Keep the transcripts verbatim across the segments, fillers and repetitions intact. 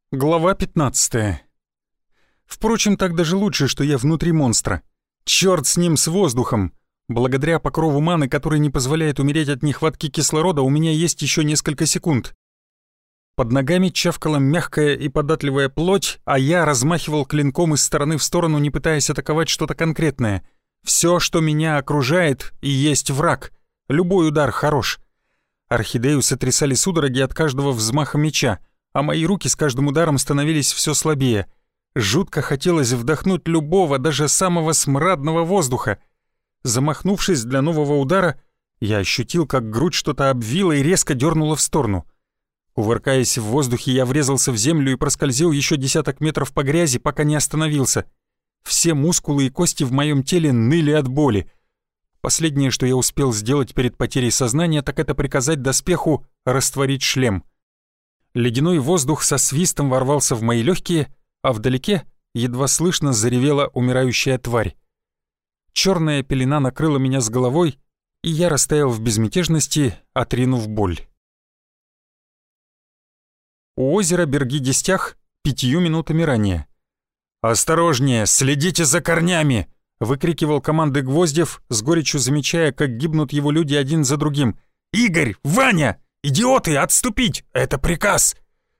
Глава пятнадцатая. Впрочем, так даже лучше, что я внутри монстра. Чёрт с ним, с воздухом. Благодаря покрову маны, который не позволяет умереть от нехватки кислорода, у меня есть еще несколько секунд. Под ногами чавкала мягкая и податливая плоть, а я размахивал клинком из стороны в сторону, не пытаясь атаковать что-то конкретное. Все, что меня окружает, и есть враг. Любой удар хорош. Орхидею сотрясали судороги от каждого взмаха меча, а мои руки с каждым ударом становились все слабее. Жутко хотелось вдохнуть любого, даже самого смрадного воздуха. Замахнувшись для нового удара, я ощутил, как грудь что-то обвила и резко дернула в сторону. Кувыркаясь в воздухе, я врезался в землю и проскользил еще десяток метров по грязи, пока не остановился. Все мускулы и кости в моем теле ныли от боли. Последнее, что я успел сделать перед потерей сознания, так это приказать доспеху растворить шлем. Ледяной воздух со свистом ворвался в мои легкие, а вдалеке едва слышно заревела умирающая тварь. Черная пелена накрыла меня с головой, и я растаял в безмятежности, отринув боль. У озера Берги-Дестях пятью минутами ранее. «Осторожнее, следите за корнями!» — выкрикивал команды Гвоздев, с горечью замечая, как гибнут его люди один за другим. «Игорь! Ваня! Идиоты, отступить! Это приказ!»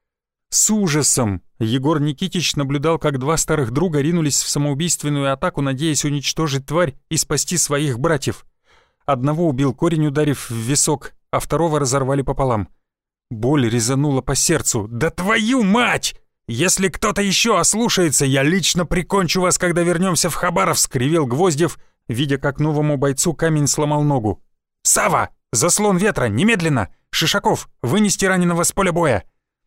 С ужасом Егор Никитич наблюдал, как два старых друга ринулись в самоубийственную атаку, надеясь уничтожить тварь и спасти своих братьев. Одного убил корень, ударив в висок, а второго разорвали пополам. Боль резанула по сердцу. «Да твою мать! Если кто-то еще ослушается, я лично прикончу вас, когда вернемся в Хабаровск!» — ревел Гвоздев, видя, как новому бойцу камень сломал ногу. «Сава! Заслон ветра! Немедленно! Шишаков! Вынести раненого с поля боя!»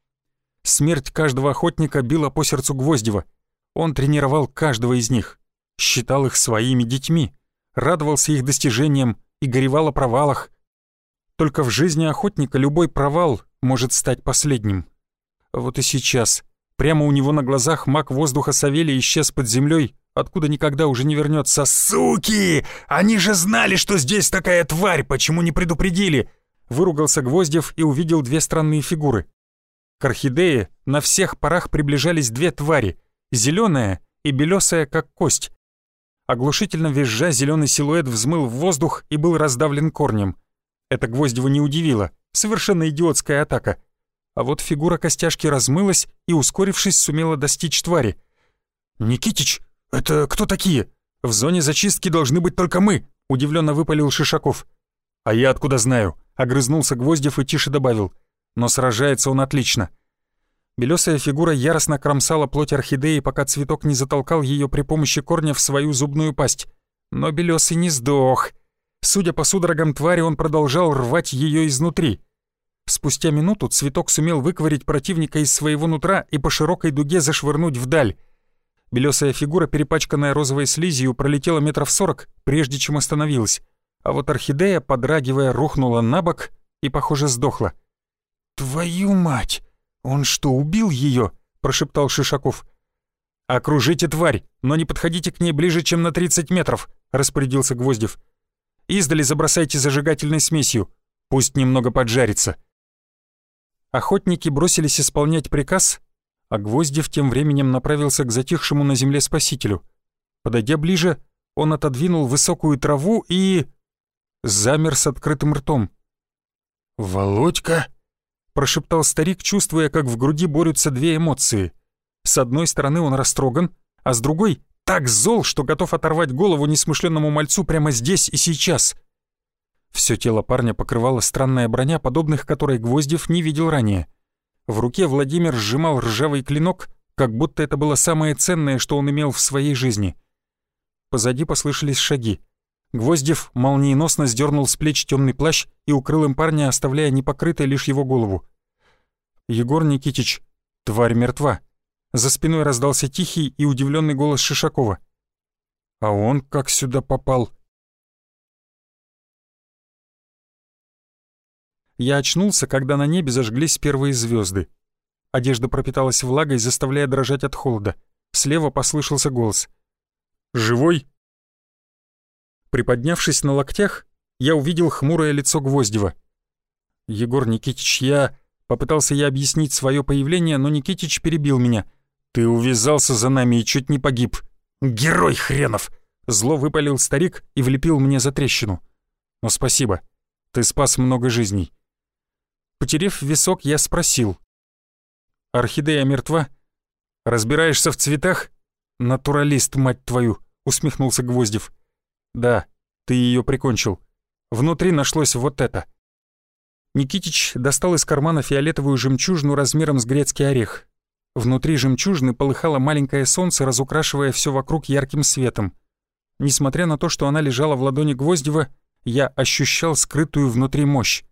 Смерть каждого охотника била по сердцу Гвоздева. Он тренировал каждого из них, считал их своими детьми, радовался их достижениям и горевал о провалах. Только в жизни охотника любой провал может стать последним. Вот и сейчас, прямо у него на глазах маг воздуха Савелий исчез под землей, откуда никогда уже не вернется. «Суки! Они же знали, что здесь такая тварь! Почему не предупредили?» Выругался Гвоздев и увидел две странные фигуры. К орхидее на всех парах приближались две твари, зеленая и белесая, как кость. Оглушительно визжа, зеленый силуэт взмыл в воздух и был раздавлен корнем. Это Гвоздева не удивило, совершенно идиотская атака. А вот фигура костяшки размылась и, ускорившись, сумела достичь твари. «Никитич, это кто такие? В зоне зачистки должны быть только мы», — удивленно выпалил Шишаков. «А я откуда знаю?» — огрызнулся Гвоздев и тише добавил. «Но сражается он отлично». Белесая фигура яростно кромсала плоть орхидеи, пока цветок не затолкал ее при помощи корня в свою зубную пасть. Но белесый не сдох. Судя по судорогам твари, он продолжал рвать ее изнутри. Спустя минуту цветок сумел выковырять противника из своего нутра и по широкой дуге зашвырнуть вдаль. Белесая фигура, перепачканная розовой слизью, пролетела метров сорок, прежде чем остановилась. А вот орхидея, подрагивая, рухнула на бок и, похоже, сдохла. «Твою мать! Он что, убил ее?» — прошептал Шишаков. «Окружите тварь, но не подходите к ней ближе, чем на тридцать метров», — распорядился Гвоздев. «Издали забросайте зажигательной смесью. Пусть немного поджарится». Охотники бросились исполнять приказ, а Гвоздев тем временем направился к затихшему на земле спасителю. Подойдя ближе, он отодвинул высокую траву и... замер с открытым ртом. «Володька?» — прошептал старик, чувствуя, как в груди борются две эмоции. С одной стороны он растроган, а с другой — так зол, что готов оторвать голову несмышленному мальцу прямо здесь и сейчас. Всё тело парня покрывала странная броня, подобных которой Гвоздев не видел ранее. В руке Владимир сжимал ржавый клинок, как будто это было самое ценное, что он имел в своей жизни. Позади послышались шаги. Гвоздев молниеносно сдернул с плеч темный плащ и укрыл им парня, оставляя непокрытой лишь его голову. «Егор Никитич, тварь мертва». За спиной раздался тихий и удивленный голос Шишакова. «А он как сюда попал?» Я очнулся, когда на небе зажглись первые звезды. Одежда пропиталась влагой, заставляя дрожать от холода. Слева послышался голос. «Живой?» Приподнявшись на локтях, я увидел хмурое лицо Гвоздева. «Егор Никитич, я...» Попытался я объяснить свое появление, но Никитич перебил меня. «Ты увязался за нами и чуть не погиб. Герой хренов!» Зло выпалил старик и влепил мне за трещину. «Но спасибо, ты спас много жизней». Потерев висок, я спросил. «Орхидея мертва? Разбираешься в цветах?» «Натуралист, мать твою!» — усмехнулся Гвоздев. «Да, ты ее прикончил. Внутри нашлось вот это». Никитич достал из кармана фиолетовую жемчужину размером с грецкий орех. Внутри жемчужины полыхало маленькое солнце, разукрашивая все вокруг ярким светом. Несмотря на то, что она лежала в ладони Гвоздева, я ощущал скрытую внутри мощь.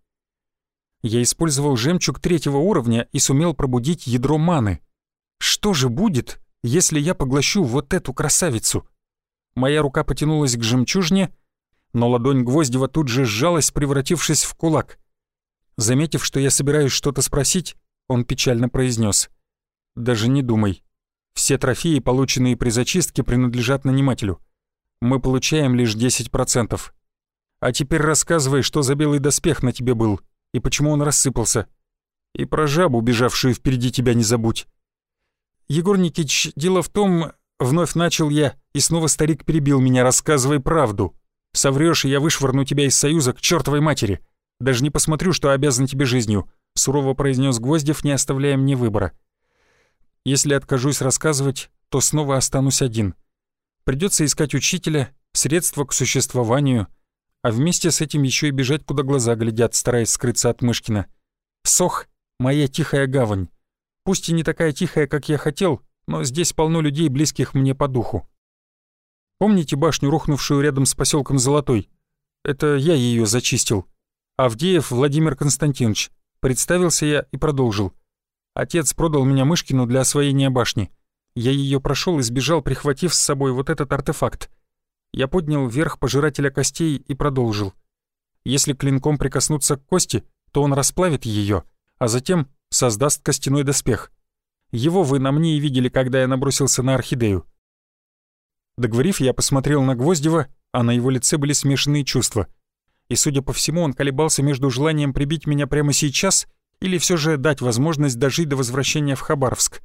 Я использовал жемчуг третьего уровня и сумел пробудить ядро маны. Что же будет, если я поглощу вот эту красавицу? Моя рука потянулась к жемчужине, но ладонь Гвоздева тут же сжалась, превратившись в кулак. Заметив, что я собираюсь что-то спросить, он печально произнес: «Даже не думай. Все трофеи, полученные при зачистке, принадлежат нанимателю. Мы получаем лишь десять процентов. А теперь рассказывай, что за белый доспех на тебе был, и почему он рассыпался. И про жабу, бежавшую впереди тебя, не забудь». «Егор Никитич, дело в том...» — вновь начал я, и снова старик перебил меня: «Рассказывай правду. Соврёшь, и я вышвырну тебя из Союза к чёртовой матери. Даже не посмотрю, что обязан тебе жизнью», — сурово произнес Гвоздев, не оставляя мне выбора. «Если откажусь рассказывать, то снова останусь один. Придется искать учителя, средства к существованию, а вместе с этим еще и бежать, куда глаза глядят, стараясь скрыться от Мышкина. Сох — моя тихая гавань. Пусть и не такая тихая, как я хотел, но здесь полно людей, близких мне по духу. Помните башню, рухнувшую рядом с поселком Золотой? Это я ее зачистил. Авдеев Владимир Константинович». Представился я и продолжил. «Отец продал меня Мышкину для освоения башни. Я ее прошел и сбежал, прихватив с собой вот этот артефакт. Я поднял вверх пожирателя костей и продолжил. Если клинком прикоснуться к кости, то он расплавит ее, а затем создаст костяной доспех. Его вы на мне и видели, когда я набросился на орхидею». Договорив, я посмотрел на Гвоздева, а на его лице были смешанные чувства. И, судя по всему, он колебался между желанием прибить меня прямо сейчас или все же дать возможность дожить до возвращения в Хабаровск.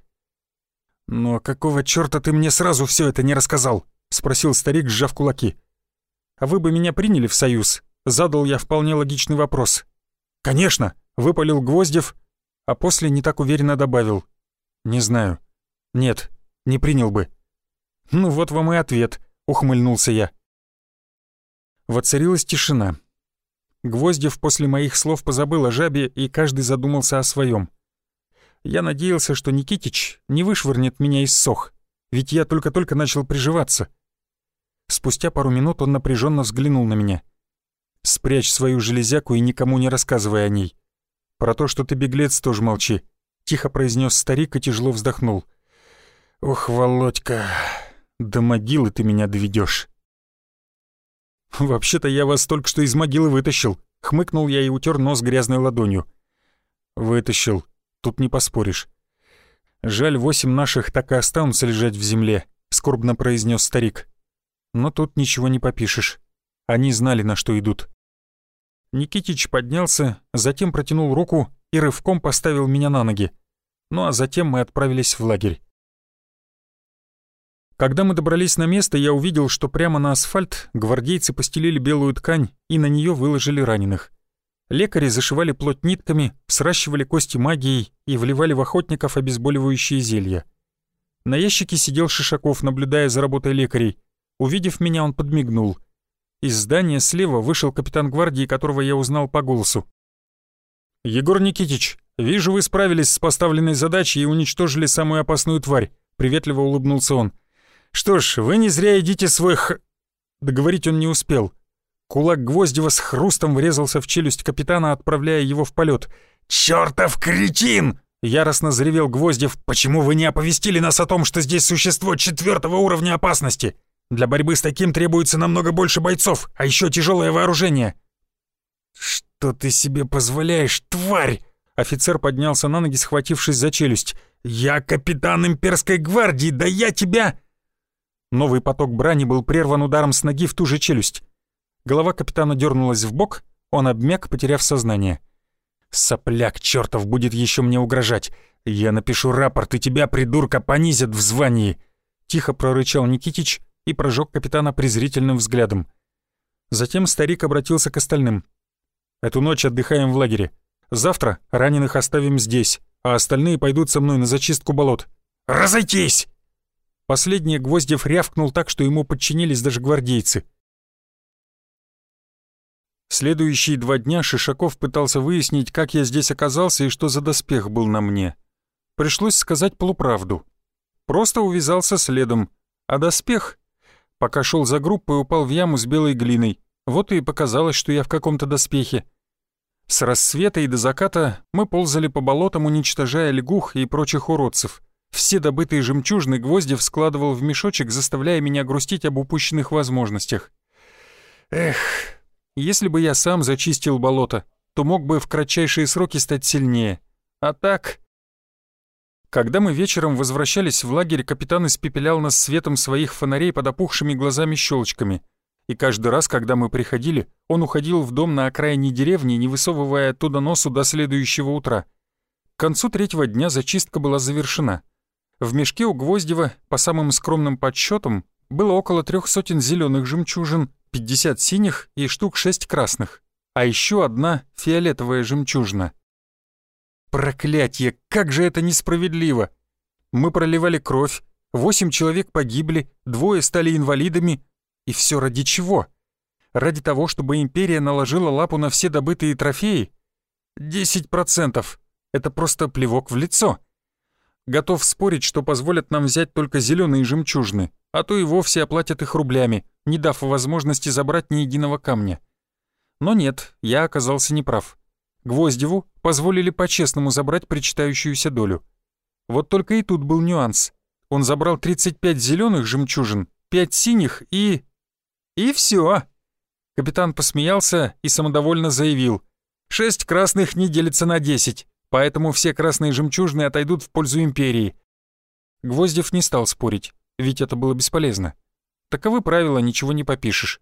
«Но какого чёрта ты мне сразу все это не рассказал?» — спросил старик, сжав кулаки. «А вы бы меня приняли в Союз?» — задал я вполне логичный вопрос. «Конечно!» — выпалил Гвоздев, а после не так уверенно добавил. «Не знаю. Нет, не принял бы». «Ну вот вам и ответ», — ухмыльнулся я. Воцарилась тишина. Гвоздев после моих слов позабыл о жабе, и каждый задумался о своем. Я надеялся, что Никитич не вышвырнет меня из сох, ведь я только-только начал приживаться. Спустя пару минут он напряженно взглянул на меня. «Спрячь свою железяку и никому не рассказывай о ней. Про то, что ты беглец, тоже молчи», — тихо произнес старик и тяжело вздохнул. «Ох, Володька, до могилы ты меня доведешь». «Вообще-то я вас только что из могилы вытащил», — хмыкнул я и утер нос грязной ладонью. «Вытащил. Тут не поспоришь. Жаль, восемь наших так и останутся лежать в земле», — скорбно произнес старик. «Но тут ничего не попишешь. Они знали, на что идут». Никитич поднялся, затем протянул руку и рывком поставил меня на ноги. Ну а затем мы отправились в лагерь. Когда мы добрались на место, я увидел, что прямо на асфальт гвардейцы постелили белую ткань и на нее выложили раненых. Лекари зашивали плоть нитками, сращивали кости магией и вливали в охотников обезболивающие зелья. На ящике сидел Шишаков, наблюдая за работой лекарей. Увидев меня, он подмигнул. Из здания слева вышел капитан гвардии, которого я узнал по голосу. «Егор Никитич, вижу, вы справились с поставленной задачей и уничтожили самую опасную тварь», — приветливо улыбнулся он. «Что ж, вы не зря едите свой х...» Договорить он не успел. Кулак Гвоздева с хрустом врезался в челюсть капитана, отправляя его в полет. «Чёртов кретин!» — яростно заревел Гвоздев. «Почему вы не оповестили нас о том, что здесь существо четвертого уровня опасности? Для борьбы с таким требуется намного больше бойцов, а еще тяжелое вооружение». «Что ты себе позволяешь, тварь?» Офицер поднялся на ноги, схватившись за челюсть. «Я капитан имперской гвардии, да я тебя...» Новый поток брани был прерван ударом с ноги в ту же челюсть. Голова капитана дернулась в бок, он обмяк, потеряв сознание. Сопляк чертов будет еще мне угрожать. Я напишу рапорт, и тебя, придурка, понизят в звании. Тихо прорычал Никитич и прожег капитана презрительным взглядом. Затем старик обратился к остальным. «Эту ночь отдыхаем в лагере. Завтра раненых оставим здесь, а остальные пойдут со мной на зачистку болот. Разойтись!» Последний Гвоздев рявкнул так, что ему подчинились даже гвардейцы. Следующие два дня Шишаков пытался выяснить, как я здесь оказался и что за доспех был на мне. Пришлось сказать полуправду. Просто увязался следом, а доспех, пока шел за группой, упал в яму с белой глиной. Вот и показалось, что я в каком-то доспехе. С рассвета и до заката мы ползали по болотам, уничтожая лягух и прочих уродцев. Все добытые жемчужины Гвоздев складывал в мешочек, заставляя меня грустить об упущенных возможностях. Эх, если бы я сам зачистил болото, то мог бы в кратчайшие сроки стать сильнее. А так... Когда мы вечером возвращались в лагерь, капитан испепелял нас светом своих фонарей под опухшими глазами-щелочками. И каждый раз, когда мы приходили, он уходил в дом на окраине деревни, не высовывая оттуда носу до следующего утра. К концу третьего дня зачистка была завершена. В мешке у Гвоздева, по самым скромным подсчетам, было около трех сотен зеленых жемчужин, пятьдесят синих и штук шесть красных, а еще одна фиолетовая жемчужина. Проклятье, как же это несправедливо! Мы проливали кровь, восемь человек погибли, двое стали инвалидами. И все ради чего? Ради того, чтобы империя наложила лапу на все добытые трофеи? Десять процентов. Это просто плевок в лицо. Готов спорить, что позволят нам взять только зеленые жемчужины, а то и вовсе оплатят их рублями, не дав возможности забрать ни единого камня. Но нет, я оказался неправ. Гвоздеву позволили по-честному забрать причитающуюся долю. Вот только и тут был нюанс. Он забрал тридцать пять зеленых жемчужин, пять синих и... И все. Капитан посмеялся и самодовольно заявил: «Шесть красных не делится на десять, поэтому все красные жемчужины отойдут в пользу империи». Гвоздев не стал спорить, ведь это было бесполезно. Таковы правила, ничего не попишешь.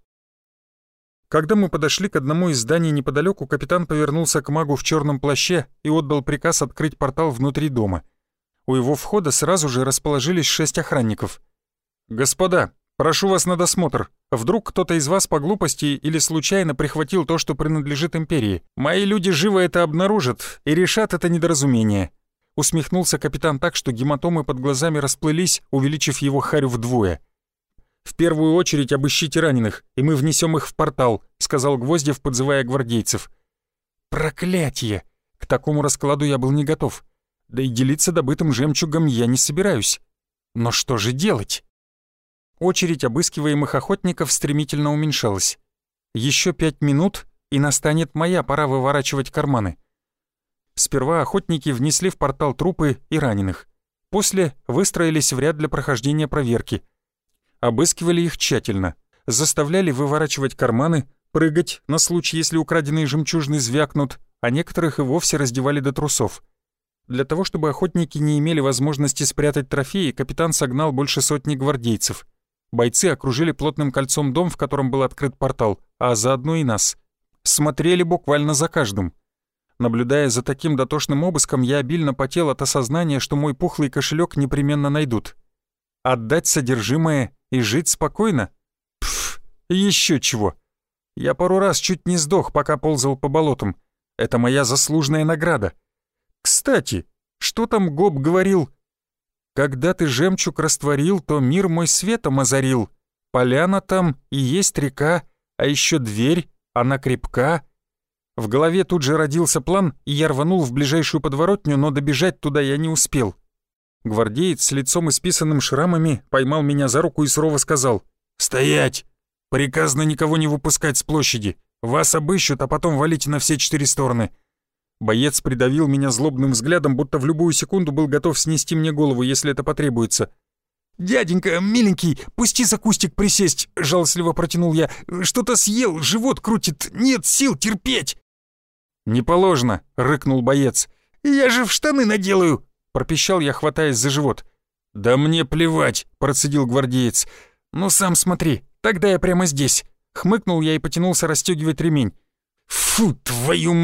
Когда мы подошли к одному из зданий неподалеку, капитан повернулся к магу в черном плаще и отдал приказ открыть портал внутри дома. У его входа сразу же расположились шесть охранников. «Господа, прошу вас на досмотр. Вдруг кто-то из вас по глупости или случайно прихватил то, что принадлежит империи. Мои люди живо это обнаружат и решат это недоразумение». Усмехнулся капитан так, что гематомы под глазами расплылись, увеличив его харю вдвое. «В первую очередь обыщите раненых, и мы внесем их в портал», — сказал Гвоздев, подзывая гвардейцев. «Проклятье! К такому раскладу я был не готов. Да и делиться добытым жемчугом я не собираюсь. Но что же делать?» Очередь обыскиваемых охотников стремительно уменьшалась. Еще пять минут, и настанет моя пора выворачивать карманы. Сперва охотники внесли в портал трупы и раненых. После выстроились в ряд для прохождения проверки. Обыскивали их тщательно, заставляли выворачивать карманы, прыгать на случай, если украденные жемчужины звякнут, а некоторых и вовсе раздевали до трусов. Для того, чтобы охотники не имели возможности спрятать трофеи, капитан согнал больше сотни гвардейцев. Бойцы окружили плотным кольцом дом, в котором был открыт портал, а заодно и нас. Смотрели буквально за каждым. Наблюдая за таким дотошным обыском, я обильно потел от осознания, что мой пухлый кошелек непременно найдут. Отдать содержимое и жить спокойно? Пф, еще чего. Я пару раз чуть не сдох, пока ползал по болотам. Это моя заслуженная награда. Кстати, что там Гоб говорил? «Когда ты жемчуг растворил, то мир мой светом озарил. Поляна там и есть река, а еще дверь, она крепка». В голове тут же родился план, и я рванул в ближайшую подворотню, но добежать туда я не успел. Гвардеец с лицом исписанным шрамами поймал меня за руку и сурово сказал: «Стоять! Приказано никого не выпускать с площади. Вас обыщут, а потом валите на все четыре стороны». Боец придавил меня злобным взглядом, будто в любую секунду был готов снести мне голову, если это потребуется. «Дяденька, миленький, пусти за кустик присесть», — жалостливо протянул я. «Что-то съел, живот крутит, нет сил терпеть». «Не положено», — рыкнул боец. «Я же в штаны наделаю», — пропищал я, хватаясь за живот. «Да мне плевать», — процедил гвардеец. «Ну сам смотри, тогда я прямо здесь». Хмыкнул я и потянулся расстегивать ремень. «Фу, твою мать!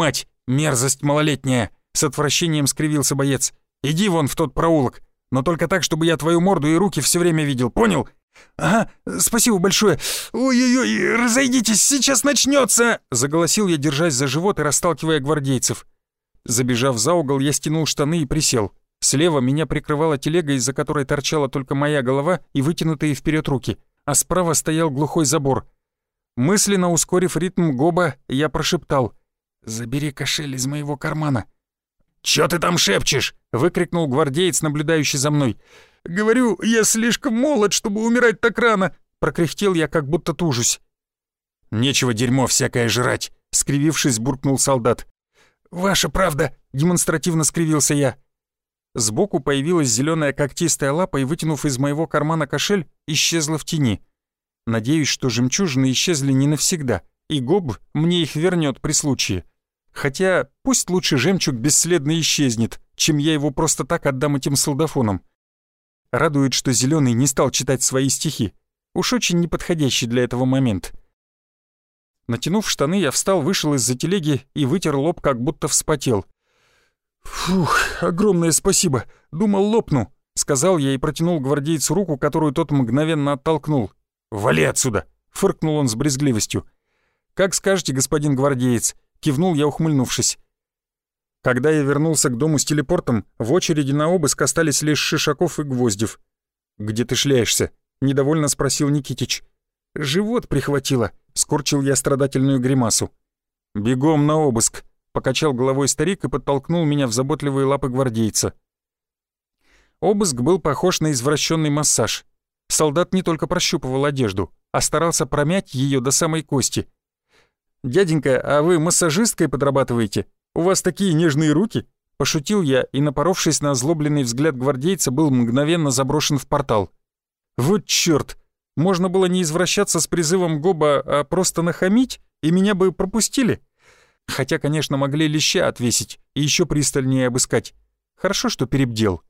«Мерзость малолетняя!» — с отвращением скривился боец. «Иди вон в тот проулок, но только так, чтобы я твою морду и руки все время видел, понял?» «Ага, спасибо большое. Ой-ой-ой, разойдитесь, сейчас начнется!» — заголосил я, держась за живот и расталкивая гвардейцев. Забежав за угол, я стянул штаны и присел. Слева меня прикрывала телега, из-за которой торчала только моя голова и вытянутые вперед руки, а справа стоял глухой забор. Мысленно ускорив ритм гоба, я прошептал: «Забери кошель из моего кармана». «Чё ты там шепчешь?» — выкрикнул гвардеец, наблюдающий за мной. «Говорю, я слишком молод, чтобы умирать так рано», — прокряхтел я, как будто тужусь. «Нечего дерьмо всякое жрать», — скривившись, буркнул солдат. «Ваша правда», — демонстративно скривился я. Сбоку появилась зеленая когтистая лапа и, вытянув из моего кармана кошель, исчезла в тени. Надеюсь, что жемчужины исчезли не навсегда, и Гоб мне их вернет при случае. Хотя пусть лучше жемчуг бесследно исчезнет, чем я его просто так отдам этим солдафонам. Радует, что Зеленый не стал читать свои стихи. Уж очень неподходящий для этого момент. Натянув штаны, я встал, вышел из-за телеги и вытер лоб, как будто вспотел. «Фух, огромное спасибо. Думал, лопну», — сказал я и протянул гвардейцу руку, которую тот мгновенно оттолкнул. «Вали отсюда!» — фыркнул он с брезгливостью. «Как скажете, господин гвардеец», — кивнул я, ухмыльнувшись. Когда я вернулся к дому с телепортом, в очереди на обыск остались лишь Шишаков и Гвоздев. «Где ты шляешься?» — недовольно спросил Никитич. «Живот прихватило», — скорчил я страдательную гримасу. «Бегом на обыск», — покачал головой старик и подтолкнул меня в заботливые лапы гвардейца. Обыск был похож на извращенный массаж. Солдат не только прощупывал одежду, а старался промять ее до самой кости. «Дяденька, а вы массажисткой подрабатываете? У вас такие нежные руки?» — пошутил я и, напоровшись на озлобленный взгляд гвардейца, был мгновенно заброшен в портал. «Вот чёрт! Можно было не извращаться с призывом Гоба, а просто нахамить, и меня бы пропустили. Хотя, конечно, могли леща отвесить и еще пристальнее обыскать. Хорошо, что перебдел».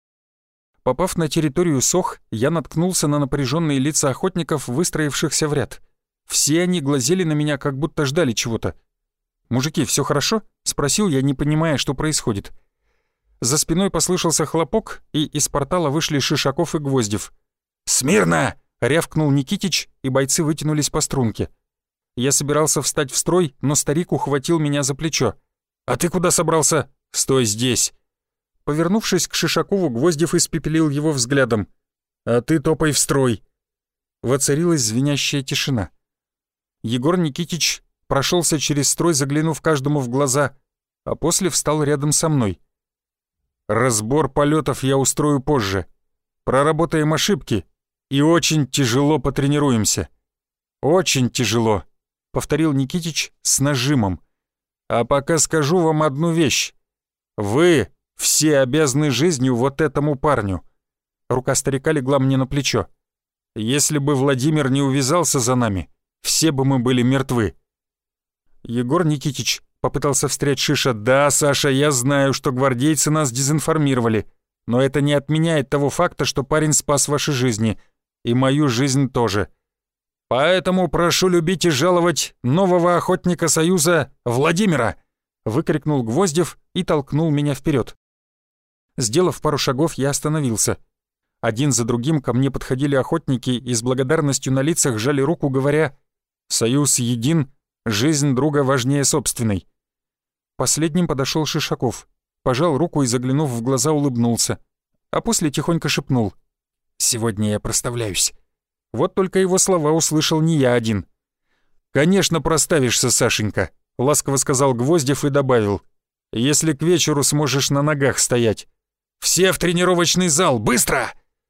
Попав на территорию Сох, я наткнулся на напряженные лица охотников, выстроившихся в ряд. Все они глазели на меня, как будто ждали чего-то. «Мужики, все хорошо?» — спросил я, не понимая, что происходит. За спиной послышался хлопок, и из портала вышли Шишаков и Гвоздев. «Смирно!» — рявкнул Никитич, и бойцы вытянулись по струнке. Я собирался встать в строй, но старик ухватил меня за плечо. «А ты куда собрался? Стой здесь!» Повернувшись к Шишакову, Гвоздев испепелил его взглядом. «А ты топай в строй!» Воцарилась звенящая тишина. Егор Никитич прошелся через строй, заглянув каждому в глаза, а после встал рядом со мной. «Разбор полетов я устрою позже. Проработаем ошибки и очень тяжело потренируемся. Очень тяжело», — повторил Никитич с нажимом. «А пока скажу вам одну вещь. Вы все обязаны жизнью вот этому парню». Рука старика легла мне на плечо. «Если бы Владимир не увязался за нами, все бы мы были мертвы». «Егор Никитич», — попытался встрять Шиша, — «да, Саша, я знаю, что гвардейцы нас дезинформировали, но это не отменяет того факта, что парень спас ваши жизни, и мою жизнь тоже. Поэтому прошу любить и жаловать нового охотника Союза Владимира», — выкрикнул Гвоздев и толкнул меня вперед. Сделав пару шагов, я остановился. Один за другим ко мне подходили охотники и с благодарностью на лицах жали руку, говоря: «Союз един, жизнь друга важнее собственной». Последним подошел Шишаков, пожал руку и, заглянув в глаза, улыбнулся, а после тихонько шепнул: «Сегодня я проставляюсь». Вот только его слова услышал не я один. «Конечно, проставишься, Сашенька», — ласково сказал Гвоздев и добавил: «если к вечеру сможешь на ногах стоять. Все в тренировочный зал, быстро!»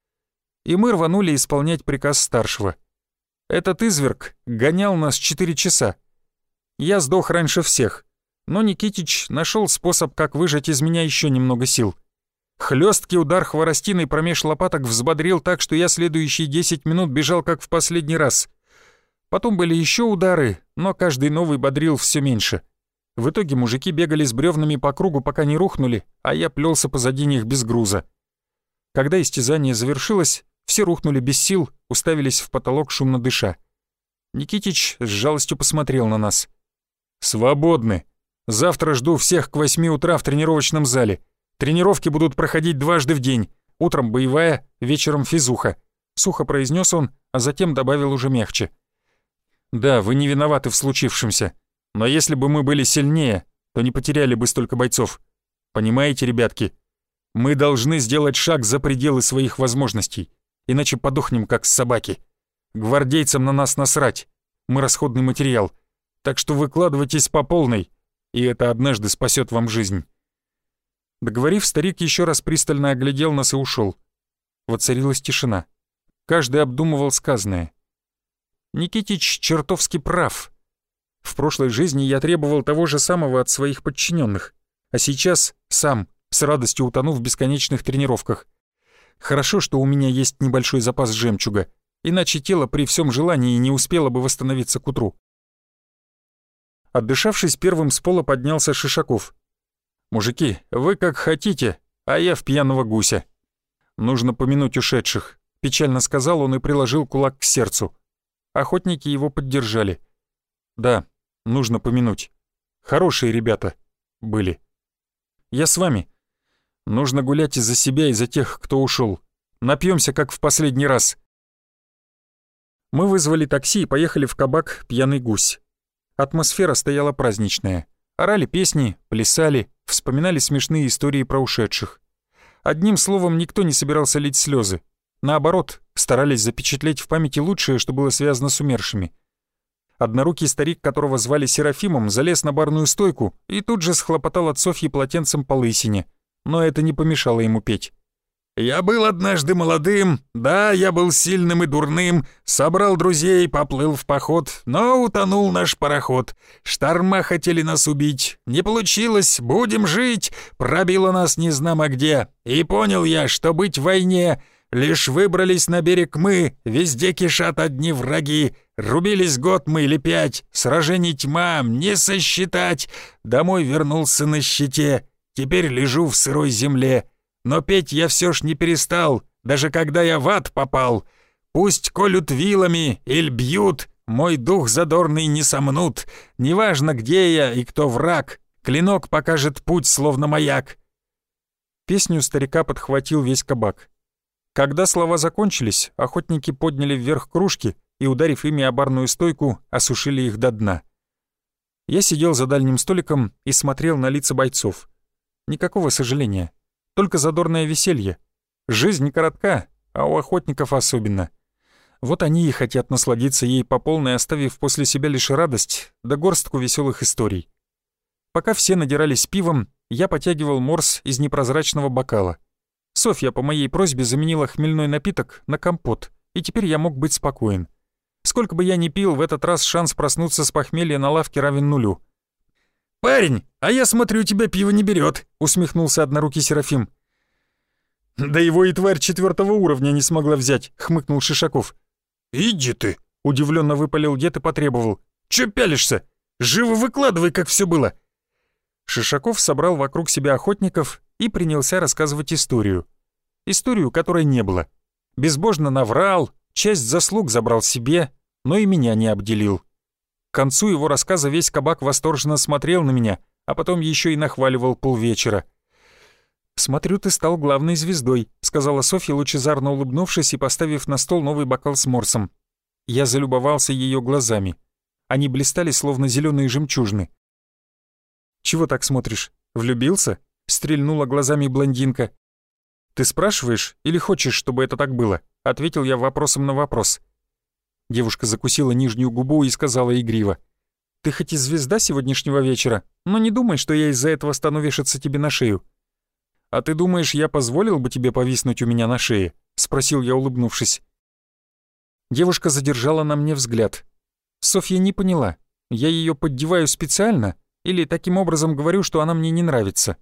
И мы рванули исполнять приказ старшего. Этот изверг гонял нас четыре часа. Я сдох раньше всех, но Никитич нашел способ, как выжать из меня еще немного сил. Хлесткий удар хворостиной промеж лопаток взбодрил так, что я следующие десять минут бежал как в последний раз. Потом были еще удары, но каждый новый бодрил все меньше. В итоге мужики бегали с бревнами по кругу, пока не рухнули, а я плелся позади них без груза. Когда истязание завершилось, все рухнули без сил, уставились в потолок, шумно дыша. Никитич с жалостью посмотрел на нас. «Свободны. Завтра жду всех к восьми утра в тренировочном зале. Тренировки будут проходить дважды в день. Утром боевая, вечером физуха. Сухо произнес он, а затем добавил уже мягче. Да, вы не виноваты в случившемся. Но если бы мы были сильнее, то не потеряли бы столько бойцов. Понимаете, ребятки? Мы должны сделать шаг за пределы своих возможностей, иначе подохнем как собаки. Гвардейцам на нас насрать. Мы расходный материал. Так что выкладывайтесь по полной, и это однажды спасет вам жизнь». Договорив, старик еще раз пристально оглядел нас и ушел. Воцарилась тишина. Каждый обдумывал сказанное. Никитич чертовски прав. В прошлой жизни я требовал того же самого от своих подчиненных, а сейчас сам, с радостью утону в бесконечных тренировках. Хорошо, что у меня есть небольшой запас жемчуга, иначе тело при всем желании не успело бы восстановиться к утру. Отдышавшись, первым с пола поднялся Шишаков. «Мужики, вы как хотите, а я в пьяного гуся. Нужно помянуть ушедших», — печально сказал он и приложил кулак к сердцу. Охотники его поддержали. «Да, нужно помянуть. Хорошие ребята были. Я с вами. Нужно гулять и за себя, и за тех, кто ушел. Напьемся, как в последний раз». Мы вызвали такси и поехали в кабак «Пьяный гусь». Атмосфера стояла праздничная. Орали песни, плясали, вспоминали смешные истории про ушедших. Одним словом, никто не собирался лить слезы. Наоборот, старались запечатлеть в памяти лучшее, что было связано с умершими. Однорукий старик, которого звали Серафимом, залез на барную стойку и тут же схлопотал от Софьи полотенцем по лысине, но это не помешало ему петь. «Я был однажды молодым, да, я был сильным и дурным, собрал друзей, поплыл в поход, но утонул наш пароход. Шторма хотели нас убить, не получилось, будем жить, пробило нас незнамо где, и понял я, что быть в войне. Лишь выбрались на берег мы, везде кишат одни враги, рубились год мы или пять, сражений тьма, не сосчитать. Домой вернулся на щите, теперь лежу в сырой земле. Но петь я все ж не перестал, даже когда я в ад попал. Пусть колют вилами или бьют, мой дух задорный не сомнут. Неважно, где я и кто враг, клинок покажет путь, словно маяк». Песню старика подхватил весь кабак. Когда слова закончились, охотники подняли вверх кружки и, ударив ими о барную стойку, осушили их до дна. Я сидел за дальним столиком и смотрел на лица бойцов. Никакого сожаления. Только задорное веселье. Жизнь коротка, а у охотников особенно. Вот они и хотят насладиться ей по полной, оставив после себя лишь радость да горстку веселых историй. Пока все надирались пивом, я потягивал морс из непрозрачного бокала. Софья по моей просьбе заменила хмельной напиток на компот, и теперь я мог быть спокоен. Сколько бы я ни пил, в этот раз шанс проснуться с похмелья на лавке равен нулю. «Парень, а я смотрю, тебя пиво не берет», — усмехнулся однорукий Серафим. «Да его и тварь четвертого уровня не смогла взять», — хмыкнул Шишаков. «Иди ты», — удивленно выпалил дед и потребовал. «Чё пялишься? Живо выкладывай, как все было». Шишаков собрал вокруг себя охотников и принялся рассказывать историю. Историю, которой не было. Безбожно наврал, часть заслуг забрал себе, но и меня не обделил. К концу его рассказа весь кабак восторженно смотрел на меня, а потом еще и нахваливал полвечера. «Смотрю, ты стал главной звездой», — сказала Софья, лучезарно улыбнувшись и поставив на стол новый бокал с морсом. Я залюбовался ее глазами. Они блистали, словно зеленые жемчужины. «Чего так смотришь? Влюбился?» — стрельнула глазами блондинка. «Ты спрашиваешь или хочешь, чтобы это так было?» — ответил я вопросом на вопрос. Девушка закусила нижнюю губу и сказала игриво. «Ты хоть и звезда сегодняшнего вечера, но не думай, что я из-за этого стану вешаться тебе на шею». «А ты думаешь, я позволил бы тебе повиснуть у меня на шее?» — спросил я, улыбнувшись. Девушка задержала на мне взгляд. Софья не поняла, я ее поддеваю специально или таким образом говорю, что она мне не нравится.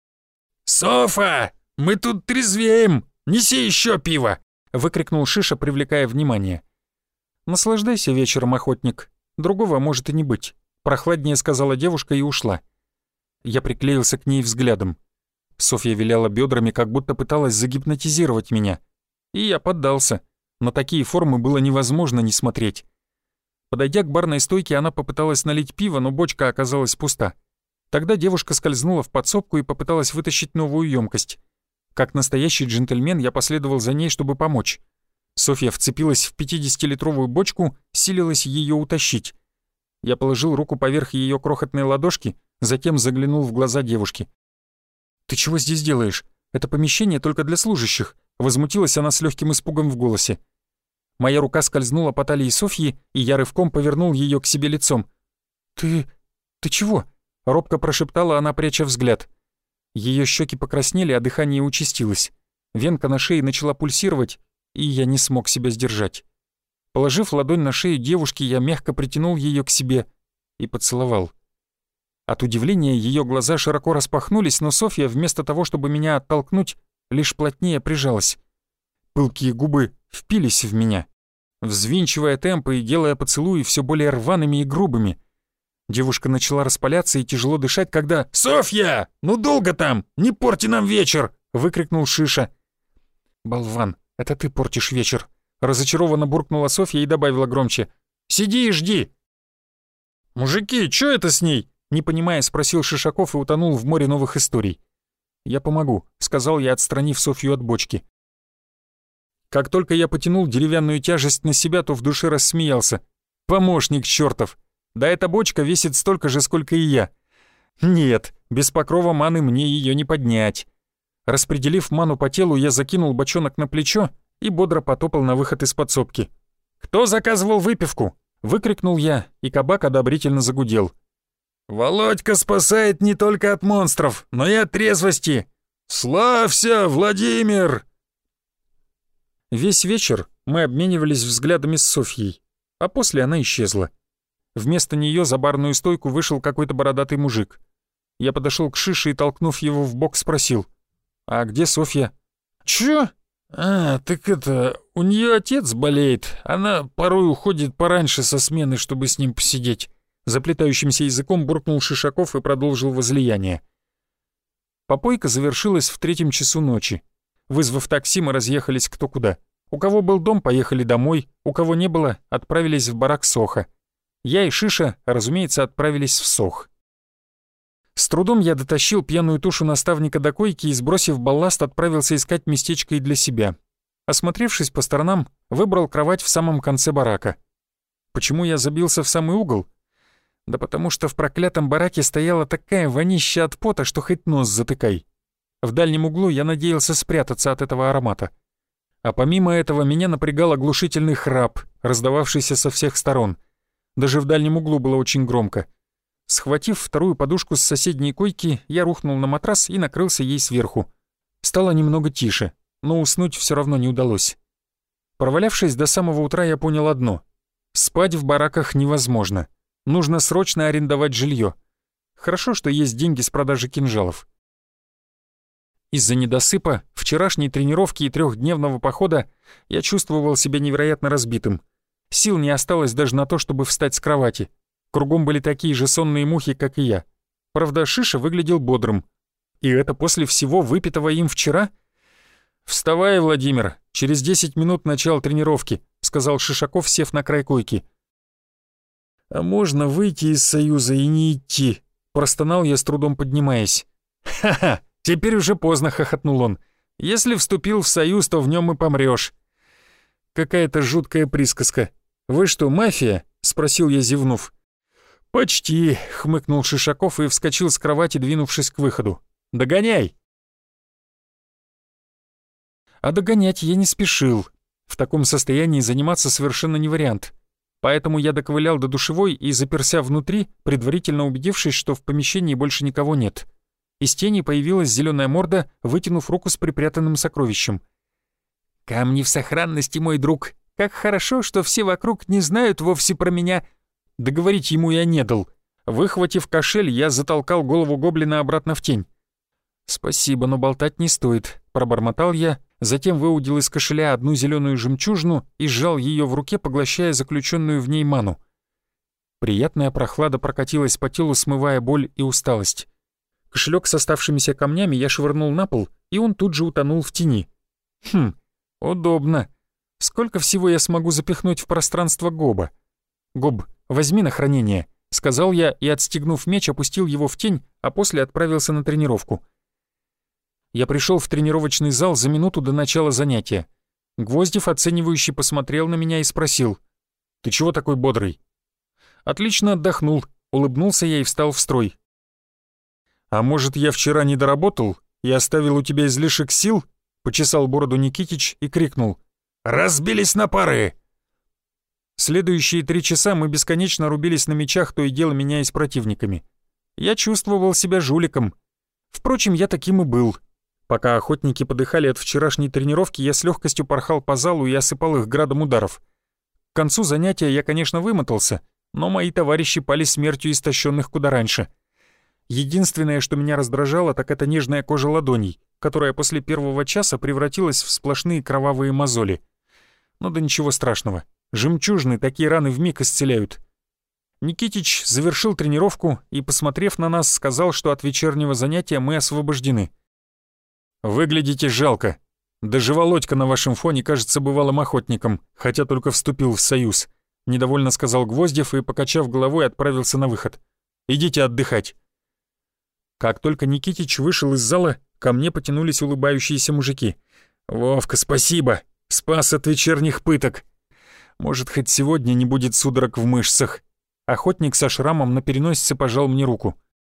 «Софа, мы тут трезвеем! Неси еще пиво!» — выкрикнул Шиша, привлекая внимание. «Наслаждайся вечером, охотник. Другого может и не быть», — прохладнее сказала девушка и ушла. Я приклеился к ней взглядом. Софья виляла бедрами, как будто пыталась загипнотизировать меня. И я поддался. На такие формы было невозможно не смотреть. Подойдя к барной стойке, она попыталась налить пиво, но бочка оказалась пуста. Тогда девушка скользнула в подсобку и попыталась вытащить новую емкость. Как настоящий джентльмен я последовал за ней, чтобы помочь. Софья вцепилась в пятидесятилитровую бочку, силилась ее утащить. Я положил руку поверх ее крохотной ладошки, затем заглянул в глаза девушки. «Ты чего здесь делаешь? Это помещение только для служащих», — возмутилась она с легким испугом в голосе. Моя рука скользнула по талии Софьи, и я рывком повернул ее к себе лицом. «Ты... ты чего?» — робко прошептала она, пряча взгляд. Ее щеки покраснели, а дыхание участилось. Венка на шее начала пульсировать, и я не смог себя сдержать. Положив ладонь на шею девушки, я мягко притянул ее к себе и поцеловал. От удивления ее глаза широко распахнулись, но Софья, вместо того, чтобы меня оттолкнуть, лишь плотнее прижалась. Пылкие губы впились в меня, взвинчивая темпы и делая поцелуи все более рваными и грубыми. Девушка начала распаляться и тяжело дышать, когда... «Софья! Ну долго там! Не порти нам вечер!» — выкрикнул Шиша. «Болван, это ты портишь вечер!» — разочарованно буркнула Софья и добавила громче. «Сиди и жди!» «Мужики, чё это с ней?» — не понимая, спросил Шишаков и утонул в море новых историй. «Я помогу», — сказал я, отстранив Софью от бочки. Как только я потянул деревянную тяжесть на себя, то в душе рассмеялся. «Помощник чёртов! Да эта бочка весит столько же, сколько и я. Нет, без покрова маны мне её не поднять». Распределив ману по телу, я закинул бочонок на плечо и бодро потопал на выход из подсобки. «Кто заказывал выпивку?» — выкрикнул я, и кабак одобрительно загудел. «Володька спасает не только от монстров, но и от трезвости! Славься, Владимир!» Весь вечер мы обменивались взглядами с Софьей, а после она исчезла. Вместо нее за барную стойку вышел какой-то бородатый мужик. Я подошел к Шише и, толкнув его в бок, спросил: «А где Софья?» «Чё? А, так это, у нее отец болеет, она порой уходит пораньше со смены, чтобы с ним посидеть». Заплетающимся языком буркнул Шишаков и продолжил возлияние. Попойка завершилась в третьем часу ночи. Вызвав такси, мы разъехались кто куда. У кого был дом, поехали домой, у кого не было, отправились в барак Соха. Я и Шиша, разумеется, отправились в Сох. С трудом я дотащил пьяную тушу наставника до койки и, сбросив балласт, отправился искать местечко и для себя. Осмотревшись по сторонам, выбрал кровать в самом конце барака. Почему я забился в самый угол? Да потому что в проклятом бараке стояла такая вонища от пота, что хоть нос затыкай. В дальнем углу я надеялся спрятаться от этого аромата. А помимо этого меня напрягал оглушительный храп, раздававшийся со всех сторон. Даже в дальнем углу было очень громко. Схватив вторую подушку с соседней койки, я рухнул на матрас и накрылся ей сверху. Стало немного тише, но уснуть все равно не удалось. Провалявшись до самого утра, я понял одно: спать в бараках невозможно. Нужно срочно арендовать жилье. Хорошо, что есть деньги с продажи кинжалов. Из-за недосыпа, вчерашней тренировки и трехдневного похода я чувствовал себя невероятно разбитым. Сил не осталось даже на то, чтобы встать с кровати. Кругом были такие же сонные мухи, как и я. Правда, Шиша выглядел бодрым. И это после всего выпитого им вчера? «Вставай, Владимир, через десять минут начало тренировки», — сказал Шишаков, сев на край койки. «А можно выйти из Союза и не идти?» — простонал я, с трудом поднимаясь. «Ха-ха, теперь уже поздно», — хохотнул он. «Если вступил в Союз, то в нем и помрёшь». Какая-то жуткая присказка. «Вы что, мафия?» — спросил я, зевнув. «Почти», — хмыкнул Шишаков и вскочил с кровати, двинувшись к выходу. «Догоняй!» А догонять я не спешил. В таком состоянии заниматься совершенно не вариант. Поэтому я доковылял до душевой и заперся внутри, предварительно убедившись, что в помещении больше никого нет. Из тени появилась зеленая морда, вытянув руку с припрятанным сокровищем. «Камни в сохранности, мой друг. Как хорошо, что все вокруг не знают вовсе про меня». Договорить ему я не дал. Выхватив кошель, я затолкал голову гоблина обратно в тень. «Спасибо, но болтать не стоит», — пробормотал я, затем выудил из кошеля одну зеленую жемчужину и сжал ее в руке, поглощая заключенную в ней ману. Приятная прохлада прокатилась по телу, смывая боль и усталость. Кошелек с оставшимися камнями я швырнул на пол, и он тут же утонул в тени. Хм, удобно. Сколько всего я смогу запихнуть в пространство Гоба? Гоб, возьми на хранение. — сказал я и, отстегнув меч, опустил его в тень, а после отправился на тренировку. Я пришел в тренировочный зал за минуту до начала занятия. Гвоздев, оценивающий, посмотрел на меня и спросил: «Ты чего такой бодрый?» «Отлично отдохнул», — улыбнулся я и встал в строй. «А может, я вчера не доработал и оставил у тебя излишек сил?» — почесал бороду Никитич и крикнул: «Разбились на пары!» Следующие три часа мы бесконечно рубились на мечах, то и дело меняясь противниками. Я чувствовал себя жуликом. Впрочем, я таким и был. Пока охотники подыхали от вчерашней тренировки, я с легкостью порхал по залу и осыпал их градом ударов. К концу занятия я, конечно, вымотался, но мои товарищи пали смертью истощенных куда раньше. Единственное, что меня раздражало, так это нежная кожа ладоней, которая после первого часа превратилась в сплошные кровавые мозоли. Ну да ничего страшного. Жемчужины такие раны вмиг исцеляют. Никитич завершил тренировку и, посмотрев на нас, сказал, что от вечернего занятия мы освобождены. «Выглядите жалко. Даже Володька на вашем фоне кажется бывалым охотником, хотя только вступил в союз», — недовольно сказал Гвоздев и, покачав головой, отправился на выход. «Идите отдыхать». Как только Никитич вышел из зала, ко мне потянулись улыбающиеся мужики. «Вовка, спасибо! Спас от вечерних пыток! Может, хоть сегодня не будет судорог в мышцах». Охотник со шрамом на переносице пожал мне руку.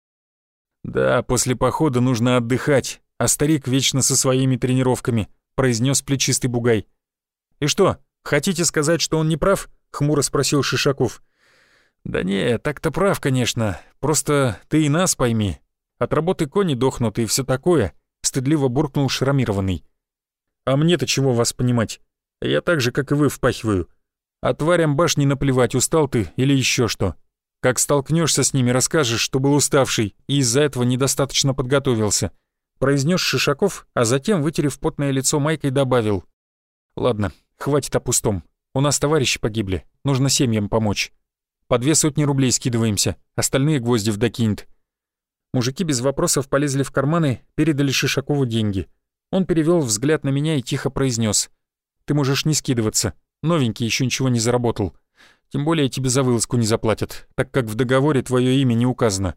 «Да, после похода нужно отдыхать, а старик вечно со своими тренировками», — произнес плечистый бугай. «И что, хотите сказать, что он не прав?» — хмуро спросил Шишаков. «Да не, так-то прав, конечно. Просто ты и нас пойми. От работы кони дохнут и все такое», — стыдливо буркнул шрамированный. «А мне-то чего вас понимать? Я так же, как и вы, впахиваю. А тварям башни наплевать, устал ты или еще что. Как столкнешься с ними, расскажешь, что был уставший и из-за этого недостаточно подготовился», — произнес Шишаков, а затем, вытерев потное лицо майкой, добавил: «Ладно, хватит о пустом. У нас товарищи погибли, нужно семьям помочь. По две сотни рублей скидываемся, остальные Гвоздев докинет». Мужики без вопросов полезли в карманы, передали Шишакову деньги. Он перевел взгляд на меня и тихо произнес: «Ты можешь не скидываться, новенький еще ничего не заработал. Тем более тебе за вылазку не заплатят, так как в договоре твое имя не указано».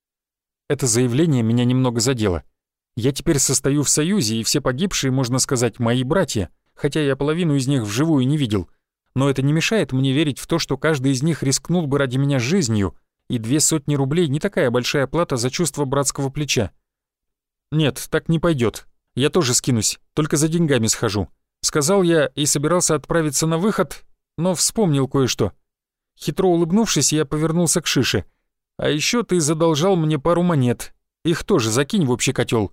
Это заявление меня немного задело. Я теперь состою в союзе, и все погибшие, можно сказать, мои братья, хотя я половину из них вживую не видел. Но это не мешает мне верить в то, что каждый из них рискнул бы ради меня жизнью, и две сотни рублей не такая большая плата за чувство братского плеча. «Нет, так не пойдет. Я тоже скинусь, только за деньгами схожу», — сказал я и собирался отправиться на выход, но вспомнил кое-что. Хитро улыбнувшись, я повернулся к Шише. «А еще ты задолжал мне пару монет. Их тоже закинь в общий котел».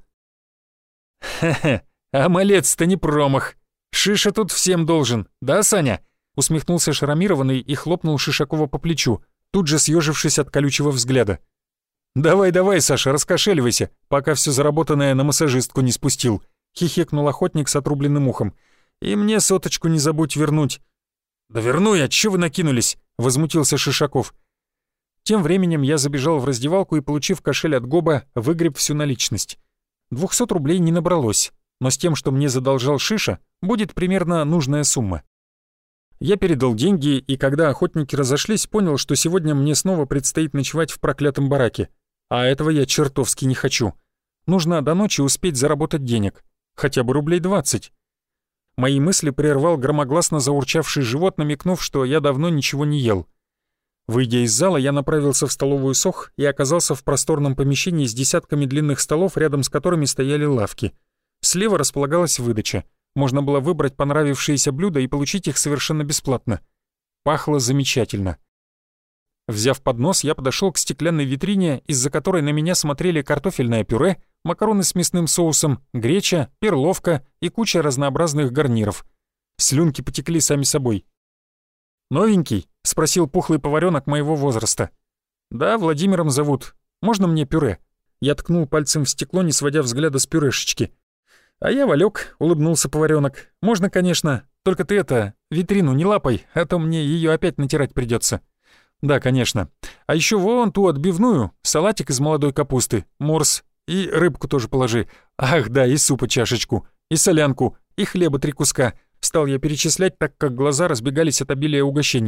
«Хе-хе, а малец-то не промах. Шиша тут всем должен, да, Саня?» — усмехнулся шрамированный и хлопнул Шишакова по плечу, тут же съежившись от колючего взгляда. «Давай-давай, Саша, раскошеливайся, пока все заработанное на массажистку не спустил», — хихикнул охотник с отрубленным ухом. «И мне соточку не забудь вернуть». «Да верну я, чё вы накинулись?» — возмутился Шишаков. Тем временем я забежал в раздевалку и, получив кошель от Гоба, выгреб всю наличность. двухсот рублей не набралось, но с тем, что мне задолжал Шиша, будет примерно нужная сумма. Я передал деньги, и когда охотники разошлись, понял, что сегодня мне снова предстоит ночевать в проклятом бараке. А этого я чертовски не хочу. Нужно до ночи успеть заработать денег. Хотя бы рублей двадцать. Мои мысли прервал громогласно заурчавший живот, намекнув, что я давно ничего не ел. Выйдя из зала, я направился в столовую «Сох» и оказался в просторном помещении с десятками длинных столов, рядом с которыми стояли лавки. Слева располагалась выдача. Можно было выбрать понравившиеся блюда и получить их совершенно бесплатно. Пахло замечательно. Взяв поднос, я подошел к стеклянной витрине, из-за которой на меня смотрели картофельное пюре, макароны с мясным соусом, греча, перловка и куча разнообразных гарниров. Слюнки потекли сами собой. «Новенький?» — спросил пухлый поваренок моего возраста. «Да, Владимиром зовут. Можно мне пюре?» Я ткнул пальцем в стекло, не сводя взгляда с пюрешечки. «А я Валек», — улыбнулся поваренок. «Можно, конечно, только ты это, витрину не лапай, а то мне ее опять натирать придется. «Да, конечно. А еще вон ту отбивную, салатик из молодой капусты, морс, и рыбку тоже положи. Ах, да, и супа чашечку, и солянку, и хлеба три куска». Стал я перечислять, так как глаза разбегались от обилия угощений.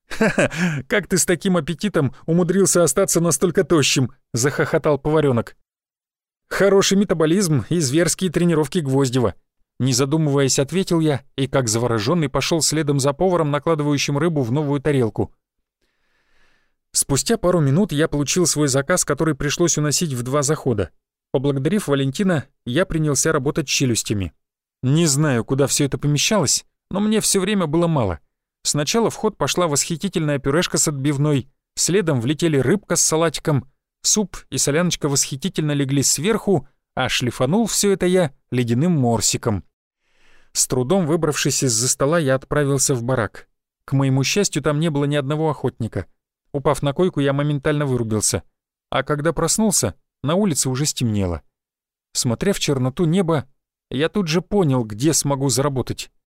«Ха-ха, как ты с таким аппетитом умудрился остаться настолько тощим?» — захохотал поваренок. «Хороший метаболизм и зверские тренировки Гвоздева». Не задумываясь, ответил я и, как завороженный, пошел следом за поваром, накладывающим рыбу в новую тарелку. Спустя пару минут я получил свой заказ, который пришлось уносить в два захода. Поблагодарив Валентина, я принялся работать челюстями. Не знаю, куда все это помещалось, но мне все время было мало. Сначала в ход пошла восхитительная пюрешка с отбивной, следом влетели рыбка с салатиком, суп и соляночка восхитительно легли сверху, а шлифанул все это я ледяным морсиком. С трудом выбравшись из-за стола, я отправился в барак. К моему счастью, там не было ни одного охотника. Упав на койку, я моментально вырубился. А когда проснулся, на улице уже стемнело. Смотря в черноту неба, я тут же понял, где смогу заработать.